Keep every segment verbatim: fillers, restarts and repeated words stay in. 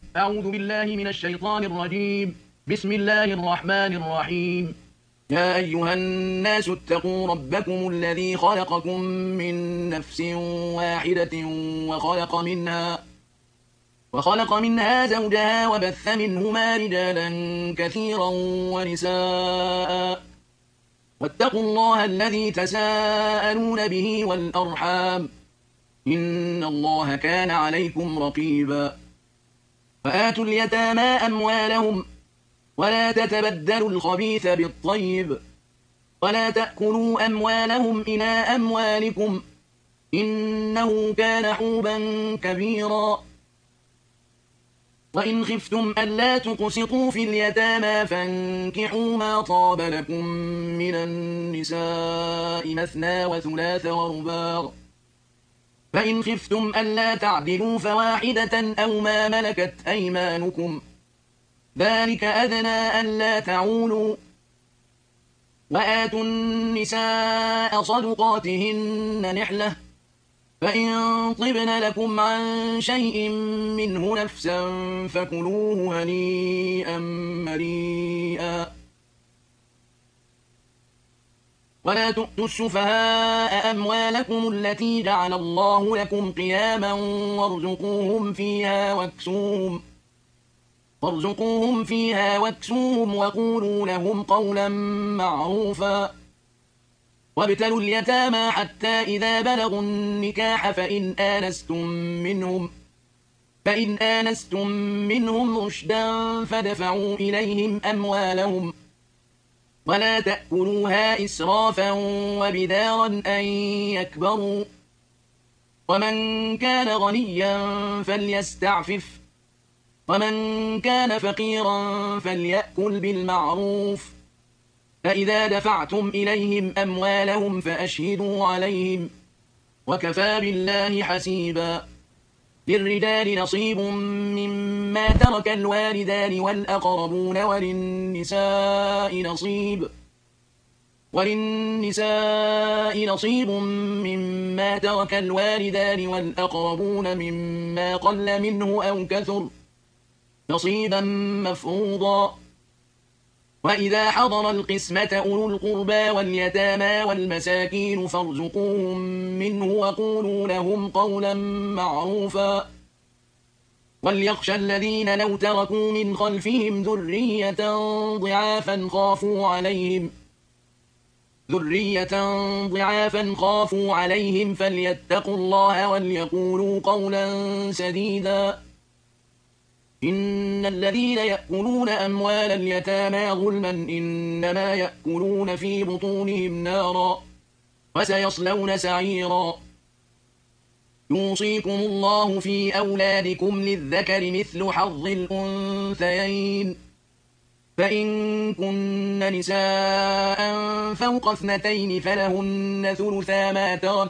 أعوذ بالله من الشيطان الرجيم. بسم الله الرحمن الرحيم. يا أيها الناس اتقوا ربكم الذي خلقكم من نفس واحدة وخلق منها وخلق منها زوجها وبث منهما رجالا كثيرا ونساء واتقوا الله الذي تساءلون به والأرحام إن الله كان عليكم رقيبا. وآتوا اليتامى أموالهم ولا تتبدلوا الخبيث بالطيب ولا تأكلوا أموالهم إلى أموالكم إنه كان حوبا كبيرا. وإن خفتم ألا تقسطوا في اليتامى فانكحوا ما طاب لكم من النساء مثنى وثلاث ورباع، فإن خفتم ألا تعدلوا فواحدة أو ما ملكت أيمانكم ذلك أدنى ألا تعولوا. وآتوا النساء صدقاتهن نحلة، فإن طبن لكم عن شيء منه نفسا فكلوه هنيئا مريئا. ولا تؤتوا السفهاء أموالكم التي جعل الله لكم قياما وارزقوهم فيها واكسوهم وارزقوهم فيها واكسوهم وقولوا لهم قولا معروفا. وابتلوا اليتامى حتى إذا بلغوا النكاح فإن آنستم منهم فإن آنستم منهم رشدا فدفعوا إليهم أموالهم ولا تأكلوها إسرافا وبدارا أن يكبروا. ومن كان غنيا فليستعفف ومن كان فقيرا فليأكل بالمعروف. فإذا دفعتم إليهم أموالهم فأشهدوا عليهم وكفى بالله حسيبا. للرجال نصيب مما ترك الوالدان والأقربون وللنساء نصيب وللنساء نصيب مما ترك الوالدان والأقربون مما قل منه أو كثر نصيبا مفروضا. وإذا حضر القسمة أولو القربى واليتامى والمساكين فارزقوهم منه وقولوا لهم قولا معروفا. وليخشى الذين لو تركوا من خلفهم ذرية ضعافا خافوا عليهم ذرية ضعافا خافوا عليهم فليتقوا الله وليقولوا قولا سديدا. إن الذين يأكلون أموال اليتامى ظلما إنما يأكلون في بطونهم نارا وسيصلون سعيرا. يوصيكم الله في أولادكم للذكر مثل حظ الأنثيين، فإن كن نساء فوق اثنتين فلهن ثلثا ما ترك،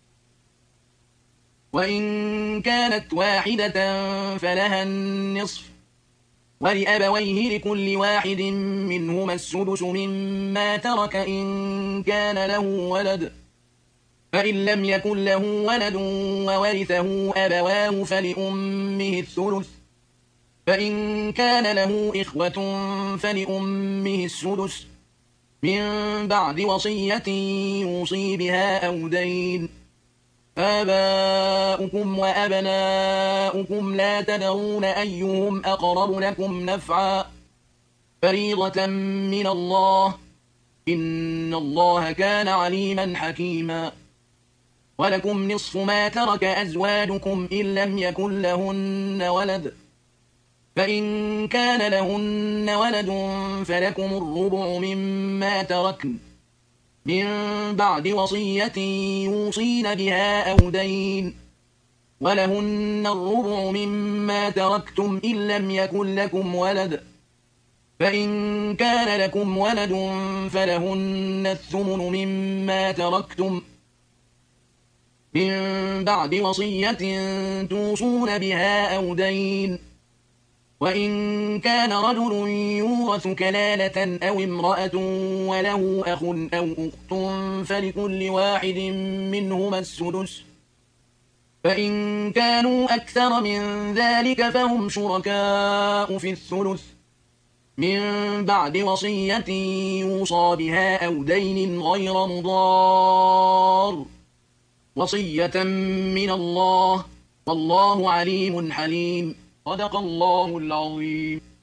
وإن كانت واحدة فلها النصف، ولأبويه لكل واحد منهما السدس مما ترك إن كان له ولد، فإن لم يكن له ولد وورثه أبواه فلأمه الثلث، فإن كان له إخوة فلأمه السدس من بعد وصية يوصي بها أو دين. آباؤكم وأبناؤكم لا تدرون أيهم أقرب لكم نفعا فريضة من الله إن الله كان عليما حكيما. ولكم نصف ما ترك أزواجكم إن لم يكن لهن ولد، فإن كان لهن ولد فلكم الربع مما تركن من بعد وصية يوصين بها أو دين، ولهن الربع مما تركتم إن لم يكن لكم ولد، فإن كان لكم ولد فلهن الثمن مما تركتم من بعد وصية توصون بها أو دين. وإن كان رجل يورث كلالة أو امرأة وله أخ أو أخت فلكل واحد منهما السدس فإن كانوا أكثر من ذلك فهم شركاء في الثلث من بعد وصية يوصى بها أو دين غير مضار وصية من الله والله عليم حليم. صدق الله العظيم.